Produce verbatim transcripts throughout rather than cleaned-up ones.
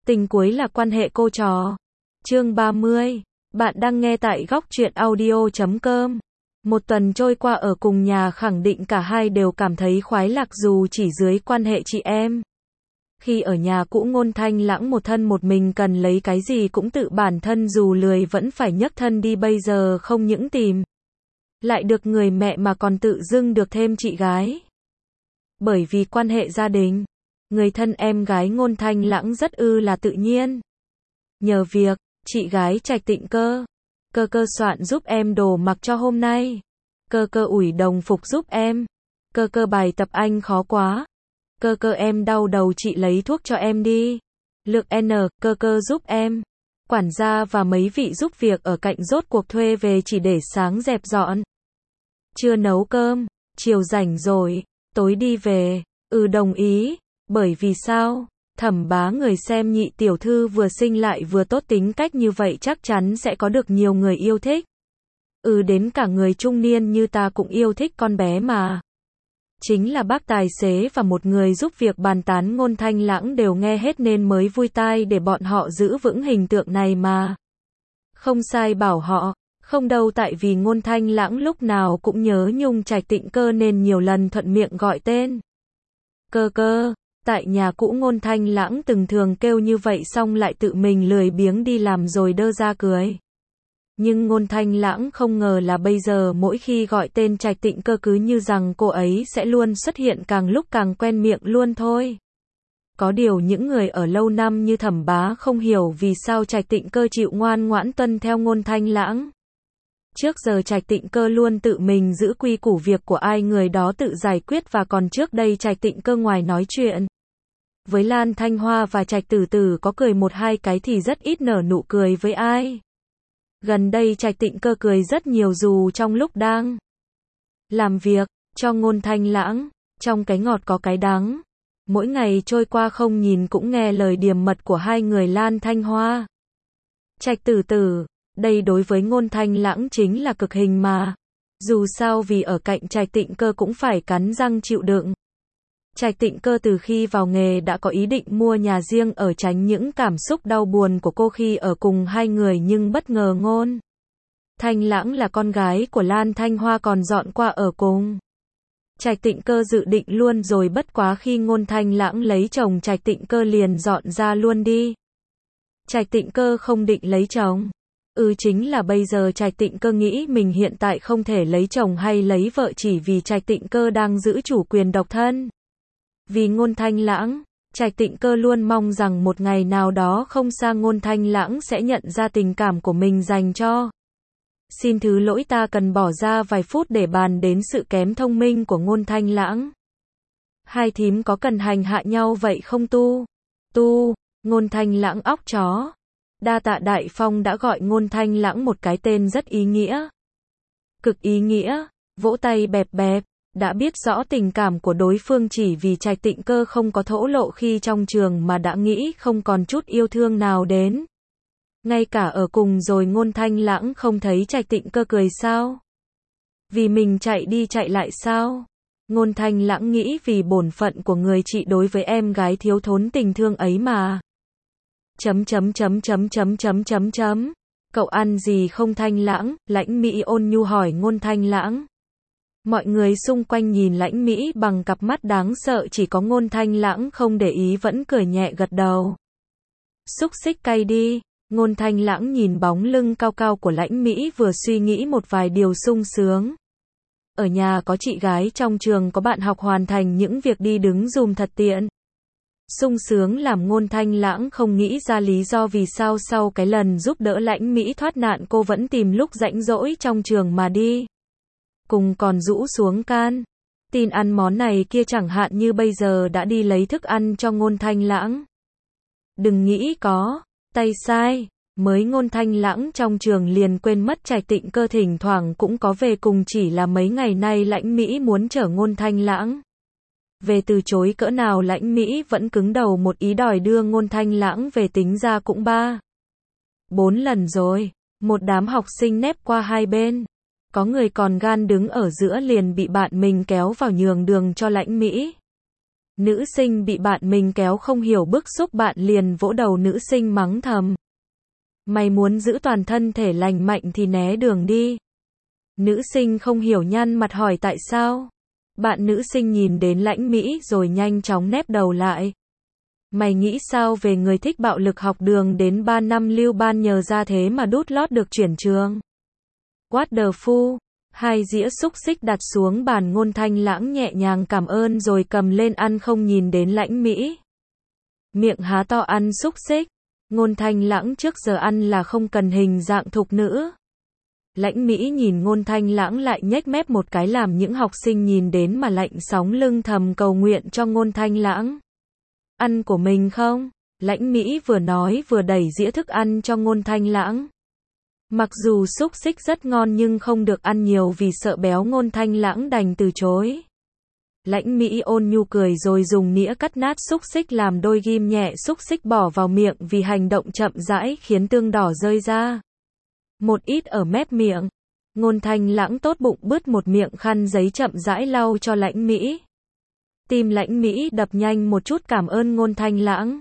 Tình cuối là quan hệ cô trò. Chương ba mươi. Bạn đang nghe tại góc truyện audio chấm com. Một tuần trôi qua ở cùng nhà khẳng định cả hai đều cảm thấy khoái lạc dù chỉ dưới quan hệ chị em. Khi ở nhà cũ Ngôn Thanh Lãng một thân một mình cần lấy cái gì cũng tự bản thân dù lười vẫn phải nhấc thân đi, bây giờ không những tìm lại được người mẹ mà còn tự dưng được thêm chị gái. Bởi vì quan hệ gia đình, người thân em gái Ngôn Thanh Lãng rất ư là tự nhiên. Nhờ việc, chị gái Trạch Tịnh Cơ, cơ cơ soạn giúp em đồ mặc cho hôm nay. Cơ cơ ủi đồng phục giúp em. Cơ cơ bài tập anh khó quá. Cơ cơ em đau đầu chị lấy thuốc cho em đi. Lượng N, cơ cơ giúp em. Quản gia và mấy vị giúp việc ở cạnh rốt cuộc thuê về chỉ để sáng dẹp dọn. Trưa nấu cơm, chiều rảnh rồi, tối đi về. Ừ đồng ý, bởi vì sao? Thẩm Bá người xem nhị tiểu thư vừa xinh lại vừa tốt tính cách như vậy chắc chắn sẽ có được nhiều người yêu thích. Ừ đến cả người trung niên như ta cũng yêu thích con bé mà. Chính là bác tài xế và một người giúp việc bàn tán Ngôn Thanh Lãng đều nghe hết nên mới vui tai để bọn họ giữ vững hình tượng này mà. Không sai bảo họ, không đâu, tại vì Ngôn Thanh Lãng lúc nào cũng nhớ nhung Trạch Tịnh Cơ nên nhiều lần thuận miệng gọi tên. Cơ cơ, tại nhà cũ Ngôn Thanh Lãng từng thường kêu như vậy xong lại tự mình lười biếng đi làm rồi đơ ra cười. Nhưng Ngôn Thanh Lãng không ngờ là bây giờ mỗi khi gọi tên Trạch Tịnh Cơ cứ như rằng cô ấy sẽ luôn xuất hiện, càng lúc càng quen miệng luôn thôi. Có điều những người ở lâu năm như Thẩm Bá không hiểu vì sao Trạch Tịnh Cơ chịu ngoan ngoãn tuân theo Ngôn Thanh Lãng. Trước giờ Trạch Tịnh Cơ luôn tự mình giữ quy củ, việc của ai người đó tự giải quyết, và còn trước đây Trạch Tịnh Cơ ngoài nói chuyện với Lan Thanh Hoa và Trạch Tử Tử có cười một hai cái thì rất ít nở nụ cười với ai. Gần đây Trạch Tịnh Cơ cười rất nhiều dù trong lúc đang làm việc cho Ngôn Thanh Lãng, trong cái ngọt có cái đắng. Mỗi ngày trôi qua không nhìn cũng nghe lời điềm mật của hai người Lan Thanh Hoa, Trạch Tử Tử. Đây đối với Ngôn Thanh Lãng chính là cực hình mà. Dù sao vì ở cạnh Trạch Tịnh Cơ cũng phải cắn răng chịu đựng. Trạch Tịnh Cơ từ khi vào nghề đã có ý định mua nhà riêng ở tránh những cảm xúc đau buồn của cô khi ở cùng hai người, nhưng bất ngờ Ngôn Thanh Lãng là con gái của Lan Thanh Hoa còn dọn qua ở cùng. Trạch Tịnh Cơ dự định luôn rồi, bất quá khi Ngôn Thanh Lãng lấy chồng Trạch Tịnh Cơ liền dọn ra luôn đi. Trạch Tịnh Cơ không định lấy chồng. Ừ chính là bây giờ Trạch Tịnh Cơ nghĩ mình hiện tại không thể lấy chồng hay lấy vợ chỉ vì Trạch Tịnh Cơ đang giữ chủ quyền độc thân. Vì Ngôn Thanh Lãng, Trạch Tịnh Cơ luôn mong rằng một ngày nào đó không xa Ngôn Thanh Lãng sẽ nhận ra tình cảm của mình dành cho. Xin thứ lỗi, ta cần bỏ ra vài phút để bàn đến sự kém thông minh của Ngôn Thanh Lãng. Hai thím có cần hành hạ nhau vậy không tu? Tu, Ngôn Thanh Lãng óc chó. Đa tạ Đại Phong đã gọi Ngôn Thanh Lãng một cái tên rất ý nghĩa. Cực ý nghĩa, vỗ tay bẹp bẹp. Đã biết rõ tình cảm của đối phương chỉ vì Trạch Tịnh Cơ không có thổ lộ khi trong trường mà đã nghĩ không còn chút yêu thương nào đến. Ngay cả ở cùng rồi Ngôn Thanh Lãng không thấy Trạch Tịnh Cơ cười sao? Vì mình chạy đi chạy lại sao? Ngôn Thanh Lãng nghĩ vì bổn phận của người chị đối với em gái thiếu thốn tình thương ấy mà. Chấm chấm chấm chấm chấm chấm chấm chấm. Cậu ăn gì không Thanh Lãng? Lãnh Mỹ ôn nhu hỏi Ngôn Thanh Lãng. Mọi người xung quanh nhìn Lãnh Mỹ bằng cặp mắt đáng sợ, chỉ có Ngôn Thanh Lãng không để ý vẫn cười nhẹ gật đầu. Xúc xích cay đi. Ngôn Thanh Lãng nhìn bóng lưng cao cao của Lãnh Mỹ vừa suy nghĩ một vài điều sung sướng. Ở nhà có chị gái, trong trường có bạn học, hoàn thành những việc đi đứng dùm thật tiện. Sung sướng làm Ngôn Thanh Lãng không nghĩ ra lý do vì sao sau cái lần giúp đỡ Lãnh Mỹ thoát nạn cô vẫn tìm lúc rảnh rỗi trong trường mà đi cùng, còn rũ xuống can tin ăn món này kia, chẳng hạn như bây giờ đã đi lấy thức ăn cho Ngôn Thanh Lãng. Đừng nghĩ có tay sai, mới Ngôn Thanh Lãng trong trường liền quên mất Trạch Tịnh Cơ thỉnh thoảng cũng có về cùng, chỉ là mấy ngày nay Lãnh Mỹ muốn chở Ngôn Thanh Lãng về từ chối cỡ nào Lãnh Mỹ vẫn cứng đầu một ý đòi đưa Ngôn Thanh Lãng về, tính ra cũng ba bốn lần rồi. Một đám học sinh nép qua hai bên. Có người còn gan đứng ở giữa liền bị bạn mình kéo vào nhường đường cho Lãnh Mỹ. Nữ sinh bị bạn mình kéo không hiểu bức xúc, bạn liền vỗ đầu nữ sinh mắng thầm. Mày muốn giữ toàn thân thể lành mạnh thì né đường đi. Nữ sinh không hiểu nhăn mặt hỏi tại sao. Bạn nữ sinh nhìn đến Lãnh Mỹ rồi nhanh chóng nép đầu lại. Mày nghĩ sao về người thích bạo lực học đường đến ba năm lưu ban nhờ ra thế mà đút lót được chuyển trường? What the fuck? Hai dĩa xúc xích đặt xuống bàn, Ngôn Thanh Lãng nhẹ nhàng cảm ơn rồi cầm lên ăn không nhìn đến Lãnh Mỹ. Miệng há to ăn xúc xích. Ngôn Thanh Lãng trước giờ ăn là không cần hình dạng thục nữ. Lãnh Mỹ nhìn Ngôn Thanh Lãng lại nhếch mép một cái làm những học sinh nhìn đến mà lạnh sống lưng, thầm cầu nguyện cho Ngôn Thanh Lãng. Ăn của mình không? Lãnh Mỹ vừa nói vừa đẩy dĩa thức ăn cho Ngôn Thanh Lãng. Mặc dù xúc xích rất ngon nhưng không được ăn nhiều vì sợ béo, Ngôn Thanh Lãng đành từ chối. Lãnh Mỹ ôn nhu cười rồi dùng nĩa cắt nát xúc xích làm đôi, ghim nhẹ xúc xích bỏ vào miệng, vì hành động chậm rãi khiến tương đỏ rơi ra một ít ở mép miệng. Ngôn Thanh Lãng tốt bụng bứt một miệng khăn giấy chậm rãi lau cho Lãnh Mỹ. Tim Lãnh Mỹ đập nhanh một chút, cảm ơn Ngôn Thanh Lãng.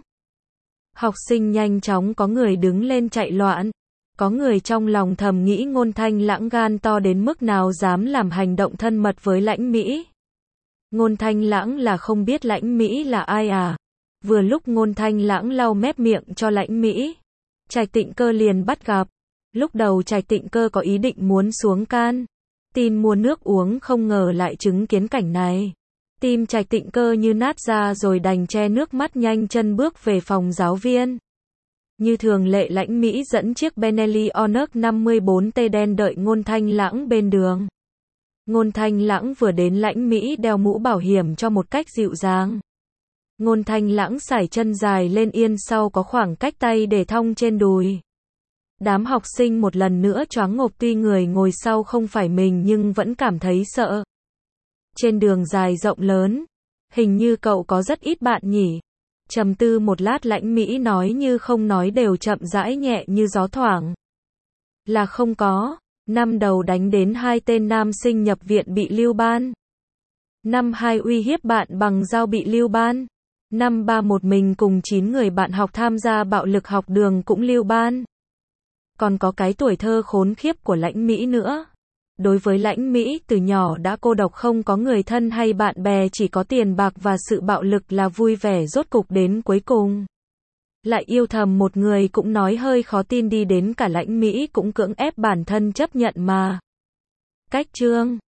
Học sinh nhanh chóng có người đứng lên chạy loạn. Có người trong lòng thầm nghĩ Ngôn Thanh Lãng gan to đến mức nào dám làm hành động thân mật với Lãnh Mỹ. Ngôn Thanh Lãng là không biết Lãnh Mỹ là ai à? Vừa lúc Ngôn Thanh Lãng lau mép miệng cho Lãnh Mỹ, Trạch Tịnh Cơ liền bắt gặp. Lúc đầu Trạch Tịnh Cơ có ý định muốn xuống can tin mua nước uống, không ngờ lại chứng kiến cảnh này. Tim Trạch Tịnh Cơ như nát ra rồi đành che nước mắt nhanh chân bước về phòng giáo viên. Như thường lệ, Lãnh Mỹ dẫn chiếc Benelli Onyx năm mươi bốn T đen đợi Ngôn Thanh Lãng bên đường. Ngôn Thanh Lãng vừa đến, Lãnh Mỹ đeo mũ bảo hiểm cho một cách dịu dàng. Ngôn Thanh Lãng sải chân dài lên, yên sau có khoảng cách tay để thong trên đùi. Đám học sinh một lần nữa choáng ngộp, tuy người ngồi sau không phải mình nhưng vẫn cảm thấy sợ. Trên đường dài rộng lớn, hình như cậu có rất ít bạn nhỉ? Trầm tư một lát, Lãnh Mỹ nói như không nói, đều chậm rãi nhẹ như gió thoảng. Là không có. Năm đầu đánh đến hai tên nam sinh nhập viện bị lưu ban. Năm hai uy hiếp bạn bằng dao bị lưu ban. Năm ba một mình cùng chín người bạn học tham gia bạo lực học đường cũng lưu ban. Còn có cái tuổi thơ khốn khiếp của Lãnh Mỹ nữa. Đối với Lãnh Mỹ, từ nhỏ đã cô độc, không có người thân hay bạn bè, chỉ có tiền bạc và sự bạo lực là vui vẻ. Rốt cục đến cuối cùng lại yêu thầm một người, cũng nói hơi khó tin, đi đến cả Lãnh Mỹ cũng cưỡng ép bản thân chấp nhận mà. Cách chương